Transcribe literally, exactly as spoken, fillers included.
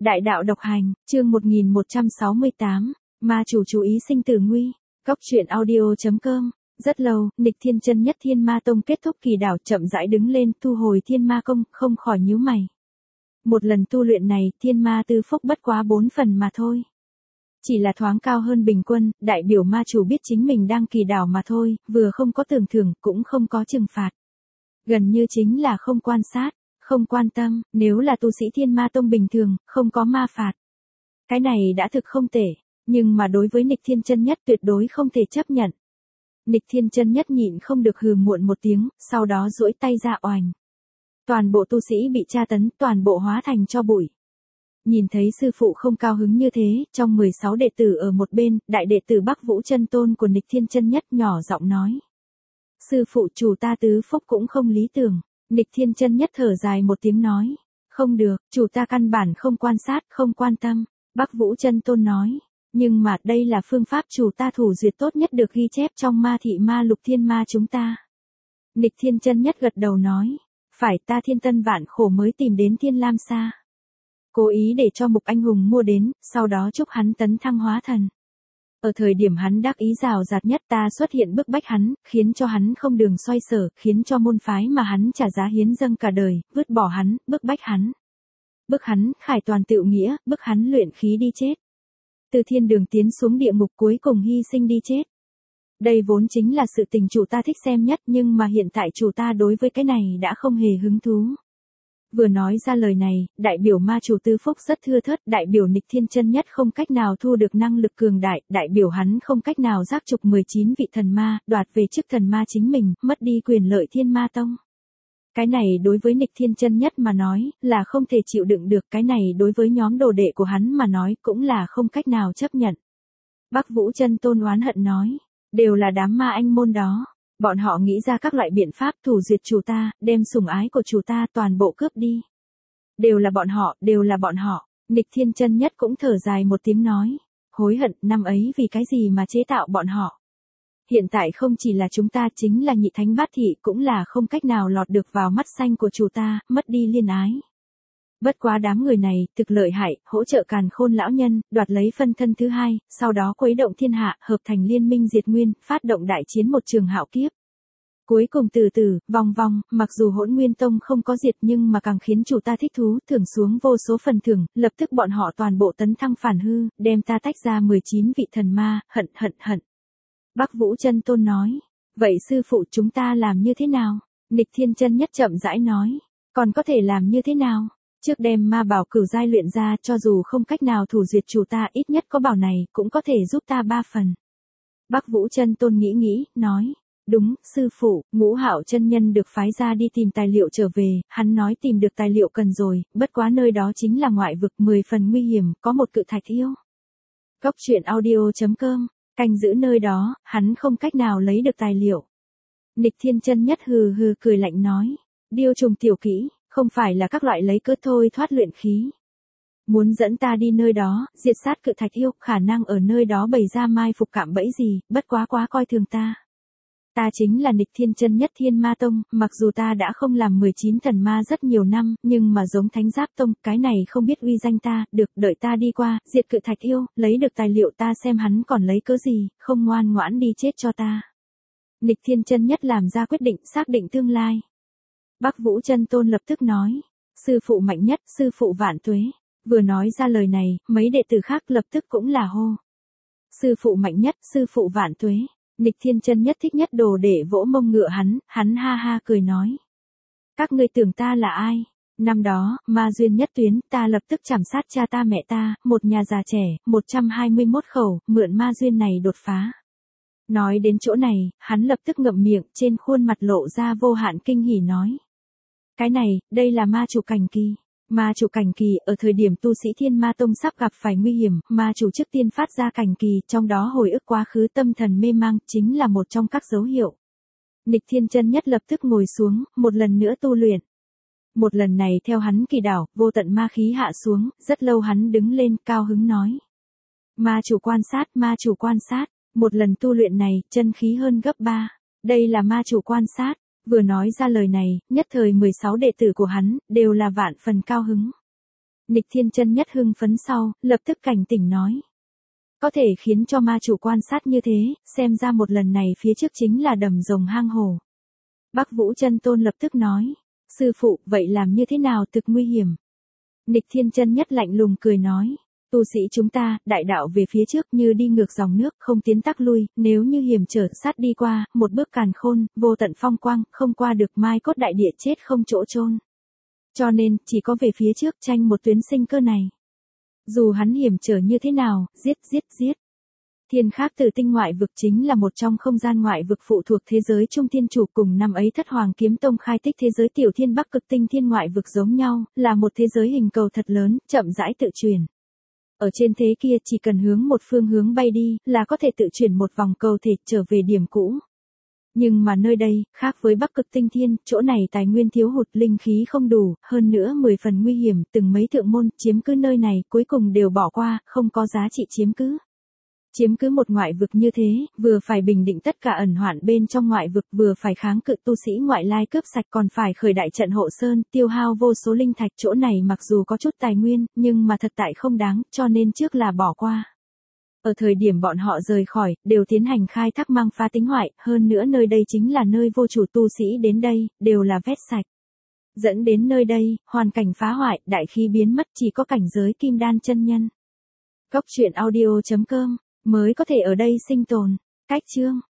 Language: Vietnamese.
Đại đạo độc hành, chương một nghìn một trăm sáu mươi tám, ma chủ chú ý sinh tử nguy. Cốc truyện audio chấm com. Rất lâu, Nịch Thiên Chân Nhất Thiên Ma Tông kết thúc kỳ đảo, chậm rãi đứng lên, thu hồi Thiên Ma Công, không khỏi nhíu mày. Một lần tu luyện này, Thiên Ma Tư Phúc bất quá bốn phần mà thôi. Chỉ là thoáng cao hơn bình quân, đại biểu ma chủ biết chính mình đang kỳ đảo mà thôi, vừa không có tưởng thưởng, cũng không có trừng phạt. Gần như chính là không quan sát, không quan tâm, nếu là tu sĩ Thiên Ma Tông bình thường, không có ma phạt. Cái này đã thực không tệ, nhưng mà đối với Nịch Thiên Chân Nhất tuyệt đối không thể chấp nhận. Nịch Thiên Chân Nhất nhịn không được hừ muộn một tiếng, sau đó duỗi tay ra oành. Toàn bộ tu sĩ bị tra tấn, toàn bộ hóa thành tro bụi. Nhìn thấy sư phụ không cao hứng như thế, trong mười sáu đệ tử ở một bên, đại đệ tử Bắc Vũ Chân Tôn của Nịch Thiên Chân Nhất nhỏ giọng nói. Sư phụ chủ ta tứ phúc cũng không lý tưởng. Nịch Thiên Chân Nhất thở dài một tiếng nói. Không được, chủ ta căn bản không quan sát, không quan tâm. Bắc Vũ Chân Tôn nói. Nhưng mà đây là phương pháp chủ ta thủ duyệt tốt nhất được ghi chép trong ma thị ma lục thiên ma chúng ta. Nịch Thiên Chân Nhất gật đầu nói. Phải, ta thiên tân vạn khổ mới tìm đến Thiên Lam Sa. Cố ý để cho Mục Anh Hùng mua đến, sau đó chúc hắn tấn thăng hóa thần. Ở thời điểm hắn đắc ý rào rạt nhất, ta xuất hiện bức bách hắn, khiến cho hắn không đường xoay sở, khiến cho môn phái mà hắn trả giá hiến dâng cả đời, vứt bỏ hắn, bức bách hắn. Bức hắn, khải toàn tựu nghĩa, bức hắn luyện khí đi chết. Từ thiên đường tiến xuống địa ngục cuối cùng hy sinh đi chết. Đây vốn chính là sự tình chủ ta thích xem nhất, nhưng mà hiện tại chủ ta đối với cái này đã không hề hứng thú. Vừa nói ra lời này, đại biểu ma chủ tư phúc rất thưa thớt, đại biểu Nịch Thiên Chân Nhất không cách nào thu được năng lực cường đại, đại biểu hắn không cách nào giác trục mười chín vị thần ma, đoạt về chức thần ma chính mình, mất đi quyền lợi Thiên Ma Tông. Cái này đối với Nịch Thiên Chân Nhất mà nói, là không thể chịu đựng được, cái này đối với nhóm đồ đệ của hắn mà nói, cũng là không cách nào chấp nhận. Bắc Vũ Chân Tôn oán hận nói, đều là đám ma anh môn đó. Bọn họ nghĩ ra các loại biện pháp thủ duyệt chủ ta, đem sủng ái của chủ ta toàn bộ cướp đi. Đều là bọn họ, đều là bọn họ. Nịch Thiên Chân Nhất cũng thở dài một tiếng nói. Hối hận, năm ấy vì cái gì mà chế tạo bọn họ. Hiện tại không chỉ là chúng ta, chính là nhị thánh bát thị cũng là không cách nào lọt được vào mắt xanh của chủ ta, mất đi liên ái. Bất quá đám người này, thực lợi hại, hỗ trợ Càn Khôn lão nhân, đoạt lấy phân thân thứ hai, sau đó khuấy động thiên hạ, hợp thành liên minh diệt nguyên, phát động đại chiến một trường hạo kiếp. Cuối cùng từ từ, vòng vòng, mặc dù Hỗn Nguyên Tông không có diệt nhưng mà càng khiến chủ ta thích thú, thưởng xuống vô số phần thưởng, lập tức bọn họ toàn bộ tấn thăng phản hư, đem ta tách ra mười chín vị thần ma, hận hận hận. Bắc Vũ Chân Tôn nói, vậy sư phụ chúng ta làm như thế nào? Nịch Thiên Chân Nhất chậm rãi nói, còn có thể làm như thế nào? Trước đem ma bảo cửu giai luyện ra, cho dù không cách nào thủ duyệt chủ ta, ít nhất có bảo này, cũng có thể giúp ta ba phần. Bắc Vũ Chân Tôn nghĩ nghĩ, nói, đúng, sư phụ, Ngũ Hạo chân nhân được phái ra đi tìm tài liệu trở về, hắn nói tìm được tài liệu cần rồi, bất quá nơi đó chính là ngoại vực mười phần nguy hiểm, có một cự thạch yêu. Cốc truyện audio chấm com, canh giữ nơi đó, hắn không cách nào lấy được tài liệu. Nịch Thiên Chân Nhất hừ hừ cười lạnh nói, điêu trùng tiểu kỹ. Không phải là các loại lấy cớ thôi thoát luyện khí. Muốn dẫn ta đi nơi đó, diệt sát cự thạch yêu, khả năng ở nơi đó bày ra mai phục cạm bẫy gì, bất quá quá coi thường ta. Ta chính là Nịch Thiên Chân Nhất Thiên Ma Tông, mặc dù ta đã không làm mười chín thần ma rất nhiều năm, nhưng mà giống Thánh Giáp Tông, cái này không biết uy danh ta, được đợi ta đi qua, diệt cự thạch yêu, lấy được tài liệu ta xem hắn còn lấy cớ gì, không ngoan ngoãn đi chết cho ta. Nịch Thiên Chân Nhất làm ra quyết định, xác định tương lai. Bắc Vũ Chân Tôn lập tức nói, sư phụ mạnh nhất, sư phụ vạn tuế. Vừa nói ra lời này, mấy đệ tử khác lập tức cũng là hô. Sư phụ mạnh nhất, sư phụ vạn tuế. Nịch Thiên Chân Nhất thích nhất đồ để vỗ mông ngựa hắn, hắn ha ha cười nói. Các ngươi tưởng ta là ai? Năm đó, ma duyên nhất tuyến, ta lập tức chảm sát cha ta mẹ ta, một nhà già trẻ, một trăm hai mươi mốt khẩu, mượn ma duyên này đột phá. Nói đến chỗ này, hắn lập tức ngậm miệng, trên khuôn mặt lộ ra vô hạn kinh hỉ nói. Cái này, đây là ma chủ cảnh kỳ. Ma chủ cảnh kỳ, ở thời điểm tu sĩ Thiên Ma Tông sắp gặp phải nguy hiểm, ma chủ trước tiên phát ra cảnh kỳ, trong đó hồi ức quá khứ tâm thần mê mang, chính là một trong các dấu hiệu. Nịch Thiên Chân Nhất lập tức ngồi xuống, một lần nữa tu luyện. Một lần này theo hắn kỳ đảo, vô tận ma khí hạ xuống, rất lâu hắn đứng lên, cao hứng nói. Ma chủ quan sát, ma chủ quan sát, một lần tu luyện này, chân khí hơn gấp ba. Đây là ma chủ quan sát. Vừa nói ra lời này, nhất thời mười sáu đệ tử của hắn, đều là vạn phần cao hứng. Nịch Thiên Chân Nhất hưng phấn sau, lập tức cảnh tỉnh nói. Có thể khiến cho ma chủ quan sát như thế, xem ra một lần này phía trước chính là đầm rồng hang hổ. Bắc Vũ Chân Tôn lập tức nói. Sư phụ, vậy làm như thế nào thực nguy hiểm? Nịch Thiên Chân Nhất lạnh lùng cười nói. Tu sĩ chúng ta, đại đạo về phía trước như đi ngược dòng nước, không tiến tắc lui, nếu như hiểm trở sát đi qua, một bước càn khôn, vô tận phong quang, không qua được mai cốt đại địa chết không chỗ chôn. Cho nên, chỉ có về phía trước tranh một tuyến sinh cơ này. Dù hắn hiểm trở như thế nào, giết giết giết. Thiên Khác Tử Tinh ngoại vực chính là một trong không gian ngoại vực phụ thuộc thế giới Trung Thiên Chủ, cùng năm ấy Thất Hoàng Kiếm Tông khai tích thế giới Tiểu Thiên Bắc Cực Tinh Thiên ngoại vực giống nhau, là một thế giới hình cầu thật lớn, chậm rãi tự chuyển. Ở trên thế kia chỉ cần hướng một phương hướng bay đi, là có thể tự chuyển một vòng cầu thể trở về điểm cũ. Nhưng mà nơi đây, khác với Bắc Cực Tinh Thiên, chỗ này tài nguyên thiếu hụt, linh khí không đủ, hơn nữa mười phần nguy hiểm, từng mấy thượng môn chiếm cứ nơi này, cuối cùng đều bỏ qua, không có giá trị chiếm cứ. Chiếm cứ một ngoại vực như thế, vừa phải bình định tất cả ẩn hoạn bên trong ngoại vực, vừa phải kháng cự tu sĩ ngoại lai cướp sạch, còn phải khởi đại trận hộ sơn, tiêu hao vô số linh thạch. Chỗ này mặc dù có chút tài nguyên, nhưng mà thật tại không đáng, cho nên trước là bỏ qua. Ở thời điểm bọn họ rời khỏi, đều tiến hành khai thác mang phá tính hoại, hơn nữa nơi đây chính là nơi vô chủ tu sĩ đến đây, đều là vét sạch. Dẫn đến nơi đây, hoàn cảnh phá hoại, đại khí biến mất, chỉ có cảnh giới kim đan chân nhân. Góc truyện audio chấm com mới có thể ở đây sinh tồn. Cách chương